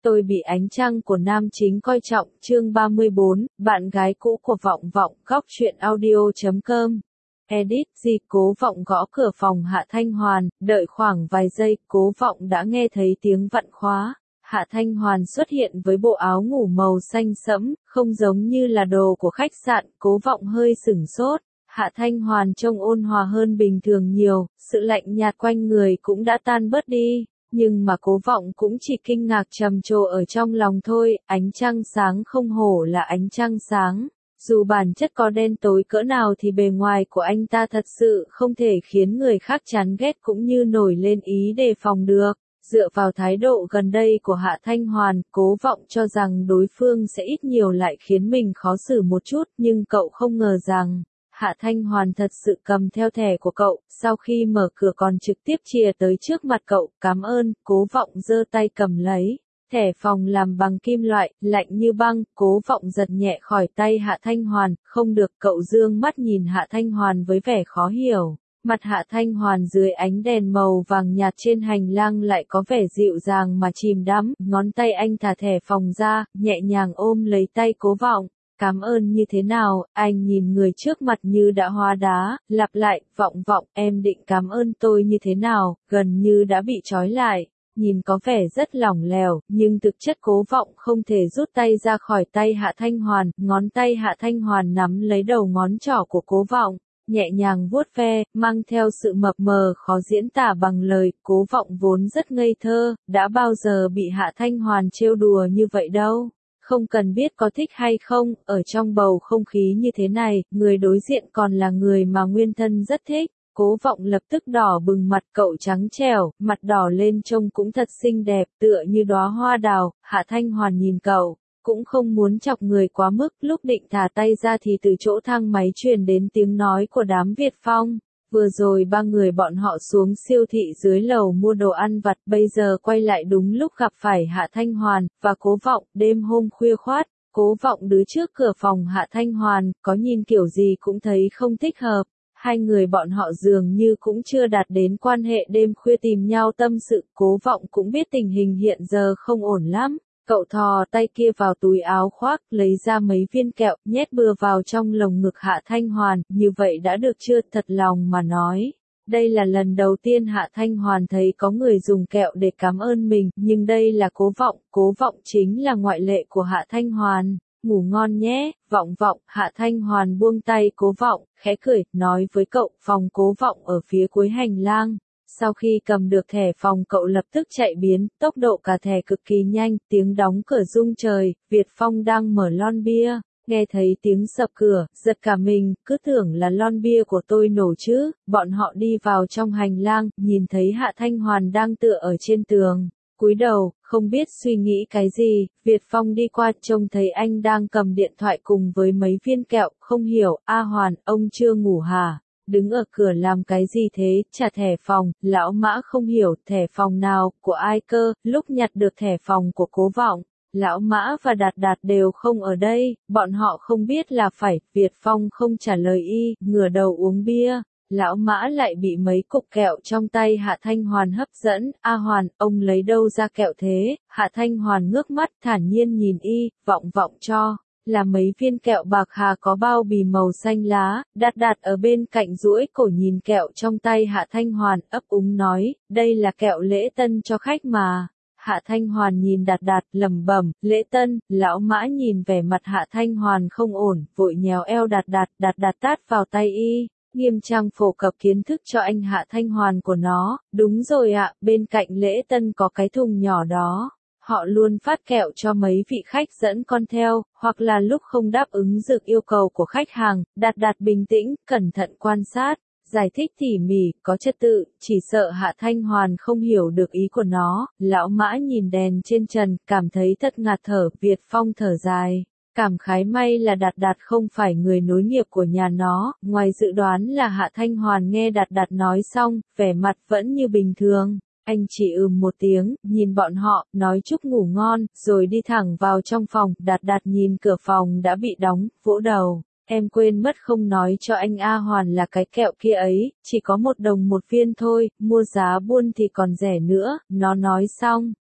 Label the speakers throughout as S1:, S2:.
S1: Tôi bị ánh trăng của nam chính coi trọng, chương 34, bạn gái cũ của Vọng Vọng, góc truyện audio.com. Edit, Cố Vọng gõ cửa phòng Hạ Thanh Hoàn, đợi khoảng vài giây, Cố Vọng đã nghe thấy tiếng vặn khóa. Hạ Thanh Hoàn xuất hiện với bộ áo ngủ màu xanh sẫm, không giống như là đồ của khách sạn, Cố Vọng hơi sửng sốt. Hạ Thanh Hoàn trông ôn hòa hơn bình thường nhiều, sự lạnh nhạt quanh người cũng đã tan bớt đi. Nhưng mà Cố Vọng cũng chỉ kinh ngạc trầm trồ ở trong lòng thôi, ánh trăng sáng không hổ là ánh trăng sáng. Dù bản chất có đen tối cỡ nào thì bề ngoài của anh ta thật sự không thể khiến người khác chán ghét cũng như nổi lên ý đề phòng được. Dựa vào thái độ gần đây của Hạ Thanh Hoàn, Cố Vọng cho rằng đối phương sẽ ít nhiều lại khiến mình khó xử một chút, nhưng cậu không ngờ rằng Hạ Thanh Hoàn thật sự cầm theo thẻ của cậu, sau khi mở cửa còn trực tiếp chìa tới trước mặt cậu, cảm ơn, Cố Vọng giơ tay cầm lấy. Thẻ phòng làm bằng kim loại, lạnh như băng, Cố Vọng giật nhẹ khỏi tay Hạ Thanh Hoàn, không được, cậu dương mắt nhìn Hạ Thanh Hoàn với vẻ khó hiểu. Mặt Hạ Thanh Hoàn dưới ánh đèn màu vàng nhạt trên hành lang lại có vẻ dịu dàng mà chìm đắm, ngón tay anh thả thẻ phòng ra, nhẹ nhàng ôm lấy tay Cố Vọng. Cảm ơn như thế nào, anh nhìn người trước mặt như đã hóa đá, lặp lại, Vọng Vọng, em định cảm ơn tôi như thế nào, gần như đã bị trói lại, nhìn có vẻ rất lỏng lẻo, nhưng thực chất Cố Vọng không thể rút tay ra khỏi tay Hạ Thanh Hoàn, ngón tay Hạ Thanh Hoàn nắm lấy đầu ngón trỏ của Cố Vọng, nhẹ nhàng vuốt ve, mang theo sự mập mờ khó diễn tả bằng lời, Cố Vọng vốn rất ngây thơ, đã bao giờ bị Hạ Thanh Hoàn trêu đùa như vậy đâu. Không cần biết có thích hay không, ở trong bầu không khí như thế này, người đối diện còn là người mà nguyên thân rất thích. Cố Vọng lập tức đỏ bừng mặt, cậu trắng trẻo, mặt đỏ lên trông cũng thật xinh đẹp, tựa như đóa hoa đào. Hạ Thanh Hoàn nhìn cậu, cũng không muốn chọc người quá mức, lúc định thả tay ra thì từ chỗ thang máy truyền đến tiếng nói của đám Việt Phong. Vừa rồi ba người bọn họ xuống siêu thị dưới lầu mua đồ ăn vặt, bây giờ quay lại đúng lúc gặp phải Hạ Thanh Hoàn và Cố Vọng. Đêm hôm khuya khoắt, Cố Vọng đứng trước cửa phòng Hạ Thanh Hoàn, có nhìn kiểu gì cũng thấy không thích hợp. Hai người bọn họ dường như cũng chưa đạt đến quan hệ đêm khuya tìm nhau tâm sự, Cố Vọng cũng biết tình hình hiện giờ không ổn lắm. Cậu thò tay kia vào túi áo khoác, lấy ra mấy viên kẹo, nhét bừa vào trong lồng ngực Hạ Thanh Hoàn, như vậy đã được chưa? Thật lòng mà nói, đây là lần đầu tiên Hạ Thanh Hoàn thấy có người dùng kẹo để cảm ơn mình, nhưng đây là Cố Vọng chính là ngoại lệ của Hạ Thanh Hoàn. Ngủ ngon nhé, Vọng Vọng. Hạ Thanh Hoàn buông tay Cố Vọng, khẽ cười, nói với cậu, phòng Cố Vọng ở phía cuối hành lang. Sau khi cầm được thẻ phòng cậu lập tức chạy biến, tốc độ cả thẻ cực kỳ nhanh, tiếng đóng cửa rung trời, Việt Phong đang mở lon bia, nghe thấy tiếng sập cửa, giật cả mình, cứ tưởng là lon bia của tôi nổ chứ, bọn họ đi vào trong hành lang, nhìn thấy Hạ Thanh Hoàn đang tựa ở trên tường, cúi đầu, không biết suy nghĩ cái gì, Việt Phong đi qua trông thấy anh đang cầm điện thoại cùng với mấy viên kẹo, không hiểu, A Hoàn, ông chưa ngủ hả? Đứng ở cửa làm cái gì thế, trả thẻ phòng, lão Mã không hiểu, thẻ phòng nào, của ai cơ, lúc nhặt được thẻ phòng của Cố Vọng, lão Mã và Đạt Đạt đều không ở đây, bọn họ không biết là phải, Việt Phong không trả lời y, ngửa đầu uống bia, lão Mã lại bị mấy cục kẹo trong tay Hạ Thanh Hoàn hấp dẫn, A Hoàn, ông lấy đâu ra kẹo thế, Hạ Thanh Hoàn ngước mắt thản nhiên nhìn y, Vọng Vọng cho. Là mấy viên kẹo bạc hà có bao bì màu xanh lá, Đạt Đạt ở bên cạnh duỗi cổ nhìn kẹo trong tay Hạ Thanh Hoàn, ấp úng nói, đây là kẹo lễ tân cho khách mà. Hạ Thanh Hoàn nhìn Đạt Đạt, lẩm bẩm, lễ tân, lão Mã nhìn vẻ mặt Hạ Thanh Hoàn không ổn, vội nhéo eo Đạt Đạt, Đạt Đạt tát vào tay y, nghiêm trang phổ cập kiến thức cho anh Hạ Thanh Hoàn của nó, đúng rồi ạ, bên cạnh lễ tân có cái thùng nhỏ đó. Họ luôn phát kẹo cho mấy vị khách dẫn con theo, hoặc là lúc không đáp ứng được yêu cầu của khách hàng, Đạt Đạt bình tĩnh, cẩn thận quan sát, giải thích tỉ mỉ, có trật tự, chỉ sợ Hạ Thanh Hoàn không hiểu được ý của nó, lão Mã nhìn đèn trên trần, cảm thấy thật ngạt thở, Việt Phong thở dài. Cảm khái may là Đạt Đạt không phải người nối nghiệp của nhà nó, ngoài dự đoán là Hạ Thanh Hoàn nghe Đạt Đạt nói xong, vẻ mặt vẫn như bình thường. Anh chỉ một tiếng, nhìn bọn họ, nói chúc ngủ ngon, rồi đi thẳng vào trong phòng, Đạt Đạt nhìn cửa phòng đã bị đóng, vỗ đầu. Em quên mất không nói cho anh A Hoàn là cái kẹo kia ấy, chỉ có 1 đồng 1 viên thôi, mua giá buôn thì còn rẻ nữa, nó nói xong.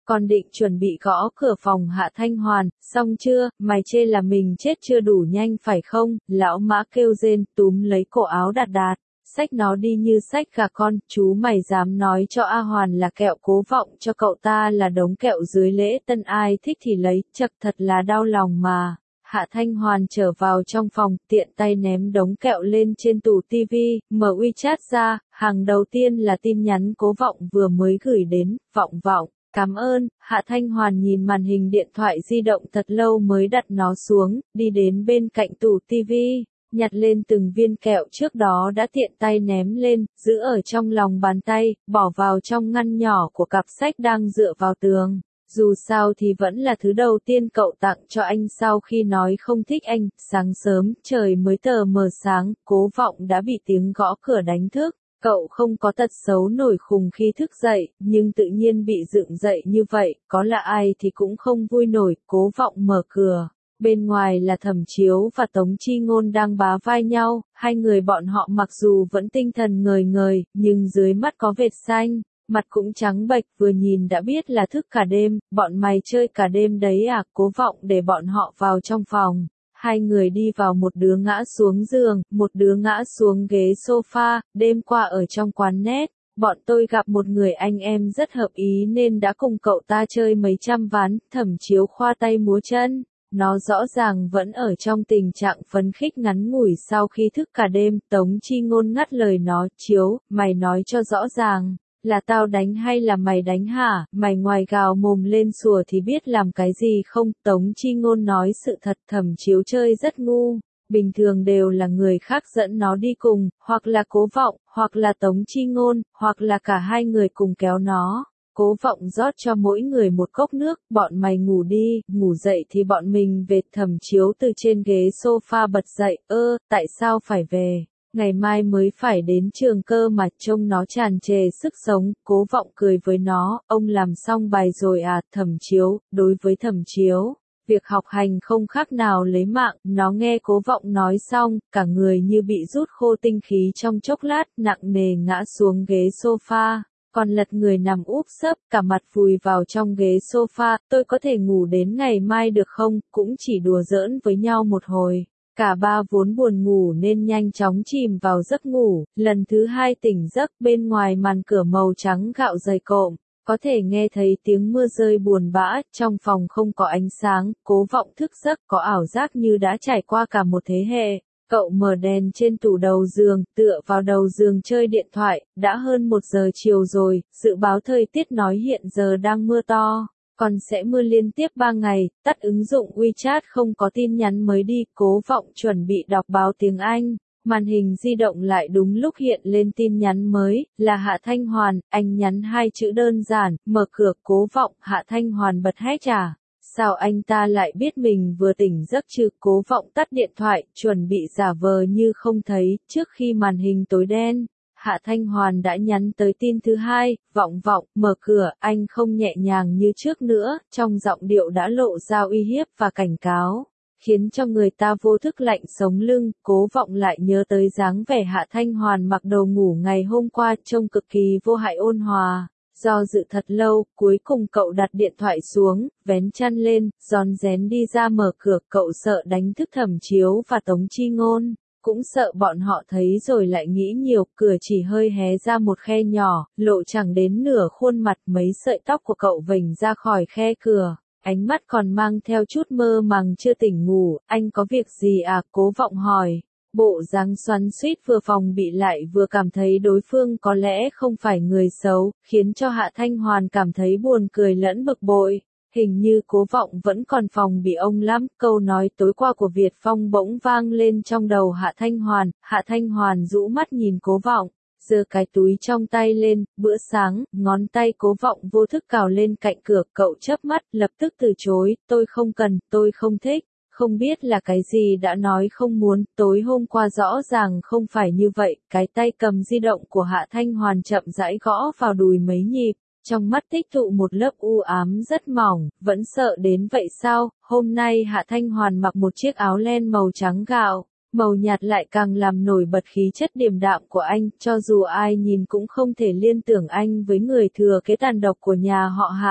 S1: Còn định chuẩn bị gõ cửa phòng Hạ Thanh Hoàn, xong chưa, mày chê là mình chết chưa đủ nhanh phải không, lão Mã kêu rên, túm lấy cổ áo Đạt Đạt, xách nó đi như xách gà con, chú mày dám nói cho A Hoàn là kẹo Cố Vọng cho cậu ta là đống kẹo dưới lễ tân ai thích thì lấy, chật thật là đau lòng mà. Hạ Thanh Hoàn trở vào trong phòng, tiện tay ném đống kẹo lên trên tủ tivi, mở WeChat ra, hàng đầu tiên là tin nhắn Cố Vọng vừa mới gửi đến, Vọng Vọng. Cảm ơn, Hạ Thanh Hoàn nhìn màn hình điện thoại di động thật lâu mới đặt nó xuống, đi đến bên cạnh tủ tivi, nhặt lên từng viên kẹo trước đó đã tiện tay ném lên, giữ ở trong lòng bàn tay, bỏ vào trong ngăn nhỏ của cặp sách đang dựa vào tường. Dù sao thì vẫn là thứ đầu tiên cậu tặng cho anh sau khi nói không thích anh, sáng sớm, trời mới tờ mờ sáng, Cố Vọng đã bị tiếng gõ cửa đánh thức. Cậu không có tật xấu nổi khùng khi thức dậy, nhưng tự nhiên bị dựng dậy như vậy, có là ai thì cũng không vui nổi, Cố Vọng mở cửa. Bên ngoài là Thẩm Chiếu và Tống Chi Ngôn đang bá vai nhau, hai người bọn họ mặc dù vẫn tinh thần ngời ngời, nhưng dưới mắt có vệt xanh, mặt cũng trắng bệch, vừa nhìn đã biết là thức cả đêm, bọn mày chơi cả đêm đấy à, Cố Vọng để bọn họ vào trong phòng. Hai người đi vào, một đứa ngã xuống giường, một đứa ngã xuống ghế sofa, đêm qua ở trong quán net, bọn tôi gặp một người anh em rất hợp ý nên đã cùng cậu ta chơi mấy trăm ván, Thẩm Chiếu khoa tay múa chân. Nó rõ ràng vẫn ở trong tình trạng phấn khích ngắn ngủi sau khi thức cả đêm, Tống Chi Ngôn ngắt lời nó, Chiếu, mày nói cho rõ ràng, là tao đánh hay là mày đánh hả, mày ngoài gào mồm lên sủa thì biết làm cái gì không, Tống Chi Ngôn nói sự thật, Thẩm Chiếu chơi rất ngu, bình thường đều là người khác dẫn nó đi cùng, hoặc là Cố Vọng, hoặc là Tống Chi Ngôn, hoặc là cả hai người cùng kéo nó. Cố Vọng rót cho mỗi người một cốc nước, bọn mày ngủ đi, ngủ dậy thì bọn mình về. Thẩm Chiếu từ trên ghế sofa bật dậy, tại sao phải về, ngày mai mới phải đến trường cơ mà, trông nó tràn trề sức sống. Cố Vọng cười với nó, ông làm xong bài rồi à, Thẩm Chiếu, đối với Thẩm Chiếu, việc học hành không khác nào lấy mạng, nó nghe Cố Vọng nói xong, cả người như bị rút khô tinh khí trong chốc lát, nặng nề ngã xuống ghế sofa. Còn lật người nằm úp sấp, cả mặt vùi vào trong ghế sofa, tôi có thể ngủ đến ngày mai được không, cũng chỉ đùa giỡn với nhau một hồi. Cả ba vốn buồn ngủ nên nhanh chóng chìm vào giấc ngủ, lần thứ hai tỉnh giấc bên ngoài màn cửa màu trắng gạo dày cộm, có thể nghe thấy tiếng mưa rơi buồn bã, trong phòng không có ánh sáng, Cố Vọng thức giấc có ảo giác như đã trải qua cả một thế hệ. Cậu mở đèn trên tủ đầu giường, tựa vào đầu giường chơi điện thoại, đã hơn 1 giờ chiều rồi, dự báo thời tiết nói hiện giờ đang mưa to, còn sẽ mưa liên tiếp 3 ngày, tắt ứng dụng WeChat không có tin nhắn mới đi, Cố Vọng chuẩn bị đọc báo tiếng Anh, màn hình di động lại đúng lúc hiện lên tin nhắn mới, là Hạ Thanh Hoàn, anh nhắn 2 chữ đơn giản, mở cửa. Cố Vọng, Hạ Thanh Hoàn bật hét à. Sao anh ta lại biết mình vừa tỉnh giấc chứ? Cố Vọng tắt điện thoại, chuẩn bị giả vờ như không thấy, trước khi màn hình tối đen, Hạ Thanh Hoàn đã nhắn tới tin thứ hai, Vọng Vọng, mở cửa, anh không nhẹ nhàng như trước nữa, trong giọng điệu đã lộ ra uy hiếp và cảnh cáo, khiến cho người ta vô thức lạnh sống lưng. Cố Vọng lại nhớ tới dáng vẻ Hạ Thanh Hoàn mặc đồ ngủ ngày hôm qua, trông cực kỳ vô hại ôn hòa. Do dự thật lâu, cuối cùng cậu đặt điện thoại xuống, vén chăn lên, rón rén đi ra mở cửa. Cậu sợ đánh thức Thẩm Chiếu và Tống Chi Ngôn, cũng sợ bọn họ thấy rồi lại nghĩ nhiều. Cửa chỉ hơi hé ra một khe nhỏ, lộ chẳng đến nửa khuôn mặt, mấy sợi tóc của cậu vểnh ra khỏi khe cửa, ánh mắt còn mang theo chút mơ màng chưa tỉnh ngủ. Anh có việc gì à? Cố Vọng hỏi. Bộ dáng xoắn xuýt vừa phòng bị lại vừa cảm thấy đối phương có lẽ không phải người xấu, khiến cho Hạ Thanh Hoàn cảm thấy buồn cười lẫn bực bội. Hình như Cố Vọng vẫn còn phòng bị ông lắm. Câu nói tối qua của Việt Phong bỗng vang lên trong đầu Hạ Thanh Hoàn. Hạ Thanh Hoàn rũ mắt nhìn Cố Vọng, giơ cái túi trong tay lên. Bữa sáng, ngón tay Cố Vọng vô thức cào lên cạnh cửa. Cậu chớp mắt, lập tức từ chối. Tôi không cần, tôi không thích. Không biết là cái gì đã nói không muốn, tối hôm qua rõ ràng không phải như vậy. Cái tay cầm di động của Hạ Thanh Hoàn chậm rãi gõ vào đùi mấy nhịp, trong mắt tích tụ một lớp u ám rất mỏng, vẫn sợ đến vậy sao? Hôm nay Hạ Thanh Hoàn mặc một chiếc áo len màu trắng gạo, màu nhạt lại càng làm nổi bật khí chất điềm đạm của anh, cho dù ai nhìn cũng không thể liên tưởng anh với người thừa kế tàn độc của nhà họ Hạ.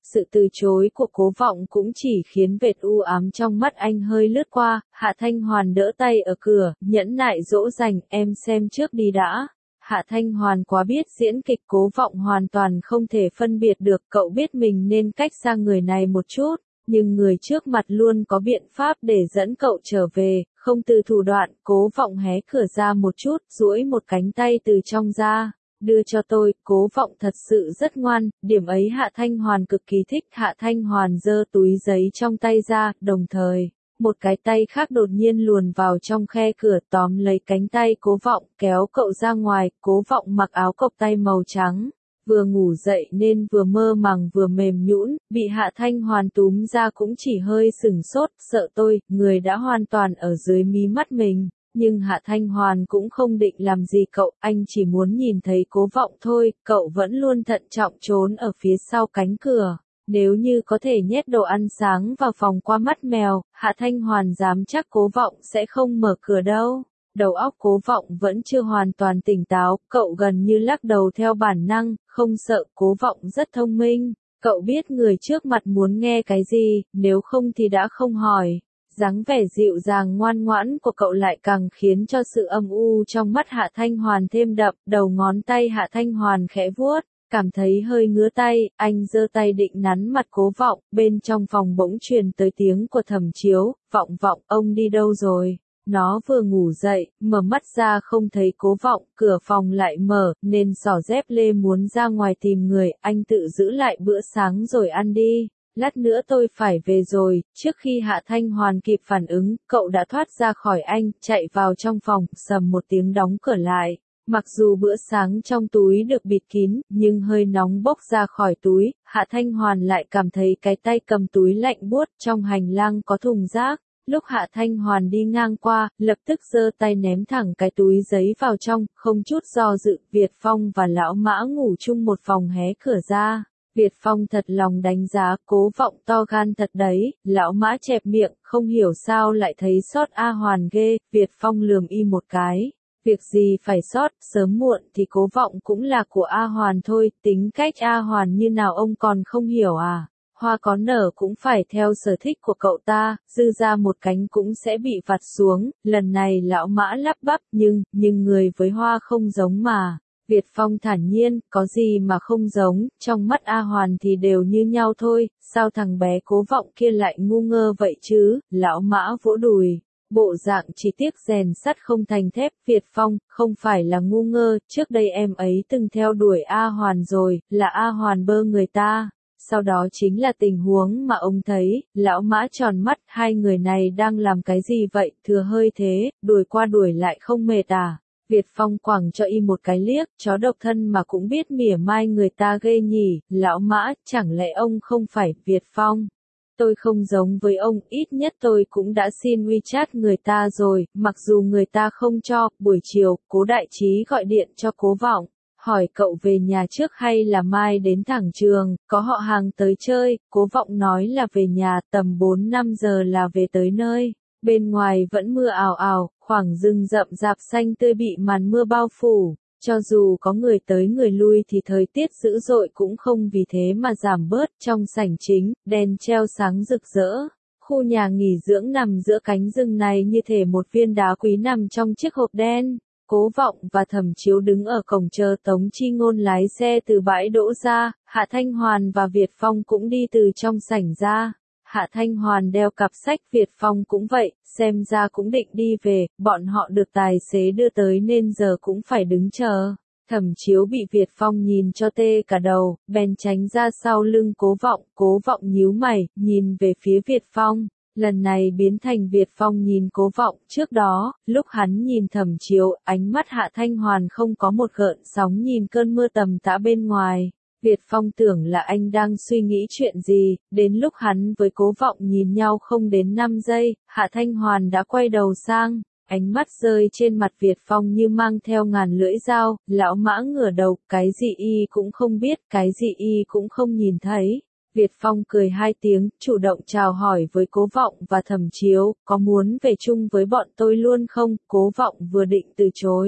S1: Sự từ chối của Cố Vọng cũng chỉ khiến vệt u ám trong mắt anh hơi lướt qua, Hạ Thanh Hoàn đỡ tay ở cửa, nhẫn nại dỗ dành, em xem trước đi đã. Hạ Thanh Hoàn quá biết diễn kịch, Cố Vọng hoàn toàn không thể phân biệt được, cậu biết mình nên cách xa người này một chút, nhưng người trước mặt luôn có biện pháp để dẫn cậu trở về, không từ thủ đoạn. Cố Vọng hé cửa ra một chút, duỗi một cánh tay từ trong ra. Đưa cho tôi. Cố Vọng thật sự rất ngoan, điểm ấy Hạ Thanh Hoàn cực kỳ thích. Hạ Thanh Hoàn giơ túi giấy trong tay ra, đồng thời, một cái tay khác đột nhiên luồn vào trong khe cửa tóm lấy cánh tay Cố Vọng, kéo cậu ra ngoài. Cố Vọng mặc áo cộc tay màu trắng, vừa ngủ dậy nên vừa mơ màng vừa mềm nhũn, bị Hạ Thanh Hoàn túm ra cũng chỉ hơi sửng sốt, sợ tôi, người đã hoàn toàn ở dưới mí mắt mình. Nhưng Hạ Thanh Hoàn cũng không định làm gì cậu, anh chỉ muốn nhìn thấy Cố Vọng thôi, cậu vẫn luôn thận trọng trốn ở phía sau cánh cửa. Nếu như có thể nhét đồ ăn sáng vào phòng qua mắt mèo, Hạ Thanh Hoàn dám chắc Cố Vọng sẽ không mở cửa đâu. Đầu óc Cố Vọng vẫn chưa hoàn toàn tỉnh táo, cậu gần như lắc đầu theo bản năng, không sợ. Cố Vọng rất thông minh, cậu biết người trước mặt muốn nghe cái gì, nếu không thì đã không hỏi. Dáng vẻ dịu dàng ngoan ngoãn của cậu lại càng khiến cho sự âm u trong mắt Hạ Thanh Hoàn thêm đậm, đầu ngón tay Hạ Thanh Hoàn khẽ vuốt, cảm thấy hơi ngứa tay, anh giơ tay định nắn mặt Cố Vọng, bên trong phòng bỗng truyền tới tiếng của Thẩm Chiếu, Vọng Vọng, ông đi đâu rồi? Nó vừa ngủ dậy, mở mắt ra không thấy Cố Vọng, cửa phòng lại mở, nên xỏ dép lê muốn ra ngoài tìm người, anh tự giữ lại bữa sáng rồi ăn đi. Lát nữa tôi phải về rồi. Trước khi Hạ Thanh Hoàn kịp phản ứng, cậu đã thoát ra khỏi anh, chạy vào trong phòng, sầm một tiếng đóng cửa lại. Mặc dù bữa sáng trong túi được bịt kín, nhưng hơi nóng bốc ra khỏi túi, Hạ Thanh Hoàn lại cảm thấy cái tay cầm túi lạnh buốt. Trong hành lang có thùng rác. Lúc Hạ Thanh Hoàn đi ngang qua, lập tức giơ tay ném thẳng cái túi giấy vào trong, không chút do dự. Việt Phong và Lão Mã ngủ chung một phòng, hé cửa ra. Việt Phong thật lòng đánh giá, Cố Vọng to gan thật đấy. Lão Mã chẹp miệng, không hiểu sao lại thấy sót A Hoàn ghê. Việt Phong lườm y một cái. Việc gì phải sót, sớm muộn thì Cố Vọng cũng là của A Hoàn thôi. Tính cách A Hoàn như nào ông còn không hiểu à? Hoa có nở cũng phải theo sở thích của cậu ta, dư ra một cánh cũng sẽ bị vặt xuống. Lần này Lão Mã lắp bắp, nhưng người với hoa không giống mà. Việt Phong thản nhiên, có gì mà không giống, trong mắt A Hoàn thì đều như nhau thôi, sao thằng bé Cố Vọng kia lại ngu ngơ vậy chứ? Lão Mã vỗ đùi, bộ dạng chỉ tiếc rèn sắt không thành thép. Việt Phong, không phải là ngu ngơ, trước đây em ấy từng theo đuổi A Hoàn rồi, là A Hoàn bơ người ta. Sau đó chính là tình huống mà ông thấy. Lão Mã tròn mắt, hai người này đang làm cái gì vậy, thừa hơi thế, đuổi qua đuổi lại không mệt à? Việt Phong quẳng cho y một cái liếc, chó độc thân mà cũng biết mỉa mai người ta ghê nhỉ. Lão Mã, chẳng lẽ ông không phải? Việt Phong, tôi không giống với ông, ít nhất tôi cũng đã xin WeChat người ta rồi, mặc dù người ta không cho. Buổi chiều, Cố Đại Trí gọi điện cho Cố Vọng, hỏi cậu về nhà trước hay là mai đến thẳng trường, có họ hàng tới chơi. Cố Vọng nói là về nhà, tầm 4-5 giờ là về tới nơi. Bên ngoài vẫn mưa ào ào, khoảng rừng rậm rạp xanh tươi bị màn mưa bao phủ. Cho dù có người tới người lui thì thời tiết dữ dội cũng không vì thế mà giảm bớt. Trong sảnh chính, đèn treo sáng rực rỡ. Khu nhà nghỉ dưỡng nằm giữa cánh rừng này như thể một viên đá quý nằm trong chiếc hộp đen. Cố Vọng và Thẩm Chiếu đứng ở cổng chờ Tống Chi Ngôn lái xe từ bãi đỗ ra. Hạ Thanh Hoàn và Việt Phong cũng đi từ trong sảnh ra. Hạ Thanh Hoàn đeo cặp sách, Việt Phong cũng vậy, xem ra cũng định đi về. Bọn họ được tài xế đưa tới nên giờ cũng phải đứng chờ. Thẩm Chiếu bị Việt Phong nhìn cho tê cả đầu, bèn tránh ra sau lưng Cố Vọng. Cố Vọng nhíu mày, nhìn về phía Việt Phong. Lần này biến thành Việt Phong nhìn Cố Vọng. Trước đó, lúc hắn nhìn Thẩm Chiếu, ánh mắt Hạ Thanh Hoàn không có một gợn sóng nhìn cơn mưa tầm tã bên ngoài. Việt Phong tưởng là anh đang suy nghĩ chuyện gì, đến lúc hắn với Cố Vọng nhìn nhau không đến 5 giây, Hạ Thanh Hoàn đã quay đầu sang, ánh mắt rơi trên mặt Việt Phong như mang theo ngàn lưỡi dao. Lão Mã ngửa đầu, cái gì y cũng không biết, cái gì y cũng không nhìn thấy. Việt Phong cười hai tiếng, chủ động chào hỏi với Cố Vọng và Thẩm Chiếu, có muốn về chung với bọn tôi luôn không? Cố Vọng vừa định từ chối,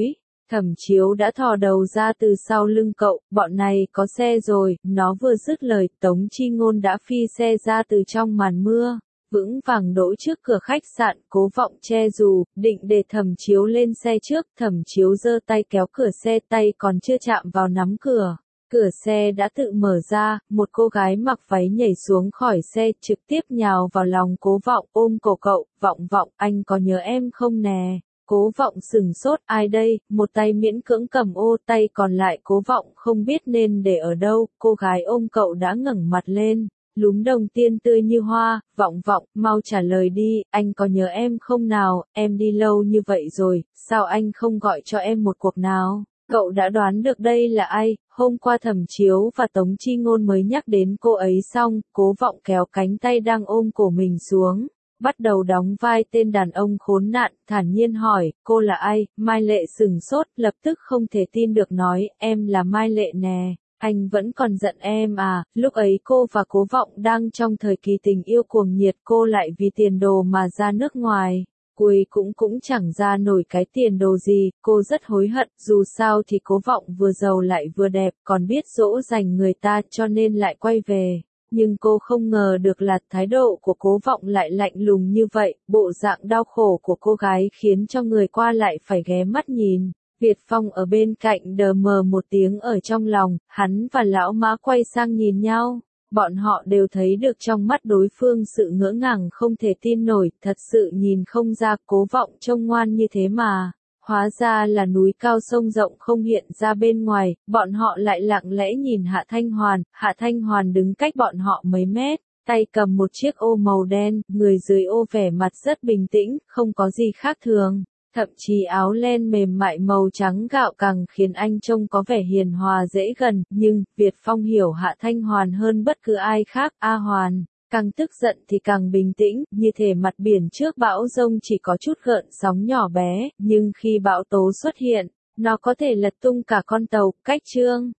S1: Thẩm Chiếu đã thò đầu ra từ sau lưng cậu, bọn này có xe rồi, nó vừa dứt lời, Tống Chi Ngôn đã phi xe ra từ trong màn mưa, vững vàng đỗ trước cửa khách sạn, Cố Vọng che dù, định để Thẩm Chiếu lên xe trước, Thẩm Chiếu giơ tay kéo cửa xe, tay còn chưa chạm vào nắm cửa. Cửa xe đã tự mở ra, một cô gái mặc váy nhảy xuống khỏi xe, trực tiếp nhào vào lòng Cố Vọng, ôm cổ cậu, Vọng Vọng, anh có nhớ em không nè? Cố Vọng sừng sốt, ai đây? Một tay miễn cưỡng cầm ô, tay còn lại Cố Vọng không biết nên để ở đâu, cô gái ôm cậu đã ngẩng mặt lên, lúm đồng tiên tươi như hoa, Vọng Vọng, mau trả lời đi, anh có nhớ em không nào, em đi lâu như vậy rồi, sao anh không gọi cho em một cuộc nào? Cậu đã đoán được đây là ai, hôm qua Thẩm Chiếu và Tống Chi Ngôn mới nhắc đến cô ấy xong, Cố Vọng kéo cánh tay đang ôm cổ mình xuống, bắt đầu đóng vai tên đàn ông khốn nạn, thản nhiên hỏi, cô là ai? Mai Lệ sừng sốt, lập tức không thể tin được nói, em là Mai Lệ nè, anh vẫn còn giận em à, lúc ấy cô và Cố Vọng đang trong thời kỳ tình yêu cuồng nhiệt, cô lại vì tiền đồ mà ra nước ngoài. Cuối cũng chẳng ra nổi cái tiền đồ gì, cô rất hối hận, dù sao thì Cố Vọng vừa giàu lại vừa đẹp, còn biết dỗ dành người ta cho nên lại quay về. Nhưng cô không ngờ được là thái độ của Cố Vọng lại lạnh lùng như vậy, bộ dạng đau khổ của cô gái khiến cho người qua lại phải ghé mắt nhìn. Việt Phong ở bên cạnh đờ mờ một tiếng ở trong lòng, hắn và lão Mã quay sang nhìn nhau. Bọn họ đều thấy được trong mắt đối phương sự ngỡ ngàng không thể tin nổi, thật sự nhìn không ra Cố Vọng trông ngoan như thế mà. Hóa ra là núi cao sông rộng không hiện ra bên ngoài, bọn họ lại lặng lẽ nhìn Hạ Thanh Hoàn đứng cách bọn họ mấy mét, tay cầm một chiếc ô màu đen, người dưới ô vẻ mặt rất bình tĩnh, không có gì khác thường. Thậm chí áo len mềm mại màu trắng gạo càng khiến anh trông có vẻ hiền hòa dễ gần, nhưng, Việt Phong hiểu Hạ Thanh Hoàn hơn bất cứ ai khác, A Hoàn, càng tức giận thì càng bình tĩnh, như thể mặt biển trước bão giông chỉ có chút gợn sóng nhỏ bé, nhưng khi bão tố xuất hiện, nó có thể lật tung cả con tàu, cách chương.